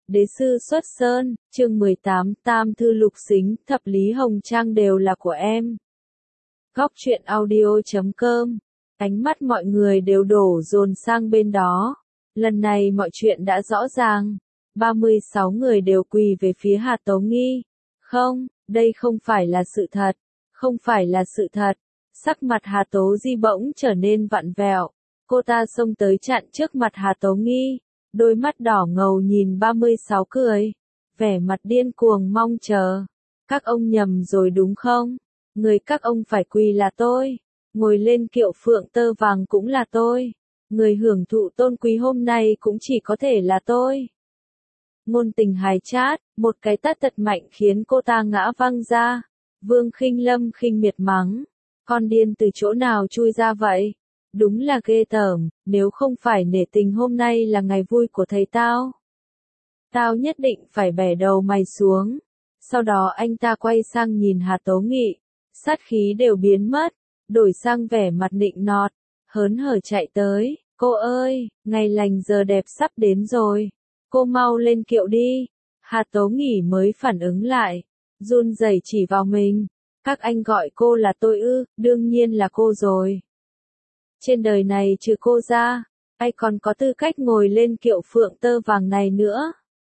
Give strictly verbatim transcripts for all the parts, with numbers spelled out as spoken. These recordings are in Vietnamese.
Đế sư xuất sơn, chương mười tám, Tam thư lục xính, thập lý hồng trang đều là của em. Góc truyện audio chấm com. Ánh mắt mọi người đều đổ dồn sang bên đó. Lần này mọi chuyện đã rõ ràng. ba mươi sáu người đều quỳ về phía Hà Tố Nghi. Không, đây không phải là sự thật. Không phải là sự thật. Sắc mặt Hà Tố Di bỗng trở nên vặn vẹo. Cô ta xông tới chặn trước mặt Hà Tố Nghi. Đôi mắt đỏ ngầu nhìn ba mươi sáu cười. Vẻ mặt điên cuồng mong chờ. Các ông nhầm rồi đúng không? Người các ông phải quỳ là tôi. Ngồi lên kiệu phượng tơ vàng cũng là tôi. Người hưởng thụ tôn quý hôm nay cũng chỉ có thể là tôi. Ngôn Tình hài chát, một cái tát thật mạnh khiến cô ta ngã văng ra. Vương Khinh Lâm khinh miệt mắng. Con điên từ chỗ nào chui ra vậy? Đúng là ghê tởm, nếu không phải nể tình hôm nay là ngày vui của thầy tao. Tao nhất định phải bẻ đầu mày xuống. Sau đó anh ta quay sang nhìn Hà Tố Nghị. Sát khí đều biến mất, đổi sang vẻ mặt nịnh nọt, hớn hở chạy tới. Cô ơi, ngày lành giờ đẹp sắp đến rồi. Cô mau lên kiệu đi. Hà Tố Nghị mới phản ứng lại, run rẩy chỉ vào mình. Các anh gọi cô là tôi ư, đương nhiên là cô rồi. Trên đời này trừ cô ra, ai còn có tư cách ngồi lên kiệu phượng tơ vàng này nữa.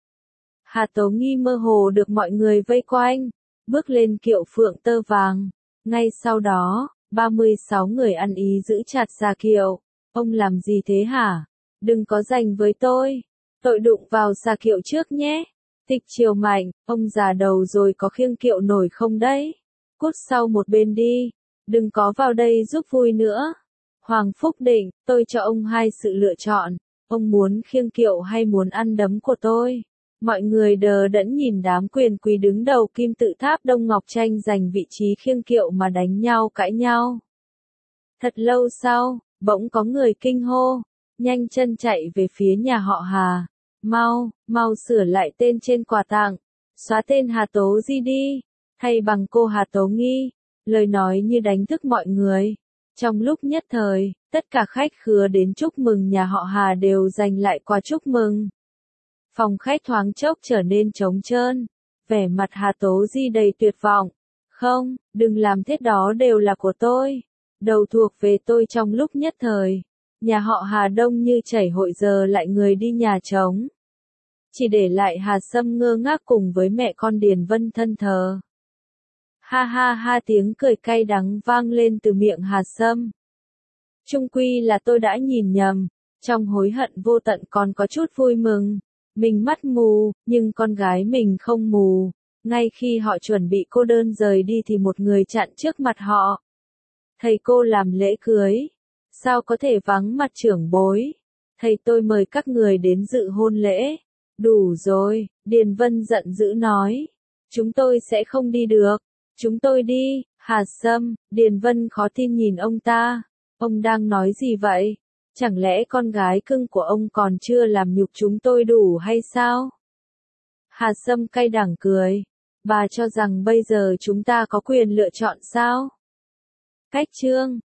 Hà Tố Nghi mơ hồ được mọi người vây quanh, bước lên kiệu phượng tơ vàng. Ngay sau đó, ba mươi sáu người ăn ý giữ chặt xà kiệu. Ông làm gì thế hả? Đừng có giành với tôi. Tội đụng vào xà kiệu trước nhé. Tịch Triều Mạnh, ông già đầu rồi có khiêng kiệu nổi không đấy? Cút sau một bên đi. Đừng có vào đây giúp vui nữa. Hoàng Phúc Định, tôi cho ông hai sự lựa chọn. Ông muốn khiêng kiệu hay muốn ăn đấm của tôi? Mọi người đờ đẫn nhìn đám quyền quý đứng đầu kim tự tháp Đông Ngọc tranh giành vị trí khiêng kiệu mà đánh nhau cãi nhau. Thật lâu sau, bỗng có người kinh hô, nhanh chân chạy về phía nhà họ Hà. Mau, mau sửa lại tên trên quà tặng. Xóa tên Hà Tố Di đi. Thay bằng cô Hà Tố Nghi. Lời nói như đánh thức mọi người. Trong lúc nhất thời, tất cả khách khứa đến chúc mừng nhà họ Hà đều giành lại quà chúc mừng. Phòng khách thoáng chốc trở nên trống trơn. Vẻ mặt Hà Tố Di đầy tuyệt vọng. Không, đừng làm thế, đó đều là của tôi. Đầu thuộc về tôi. Trong lúc nhất thời, nhà họ Hà đông như chảy hội giờ lại người đi nhà trống. Chỉ để lại Hà Sâm ngơ ngác cùng với mẹ con Điền Vân thân thờ. Ha ha ha, tiếng cười cay đắng vang lên từ miệng Hà Sâm. Chung quy là tôi đã nhìn nhầm, trong hối hận vô tận còn có chút vui mừng. Mình mắt mù, nhưng con gái mình không mù. Ngay khi họ chuẩn bị cô đơn rời đi thì một người chặn trước mặt họ. Thầy cô làm lễ cưới. Sao có thể vắng mặt trưởng bối? Thầy tôi mời các người đến dự hôn lễ. Đủ rồi, Điền Vân giận dữ nói. Chúng tôi sẽ không đi được. Chúng tôi đi. Hà Sâm, Điền Vân khó tin nhìn ông ta. Ông đang nói gì vậy? Chẳng lẽ con gái cưng của ông còn chưa làm nhục chúng tôi đủ hay sao? Hà Sâm cay đắng cười. Bà cho rằng bây giờ chúng ta có quyền lựa chọn sao? Cách chương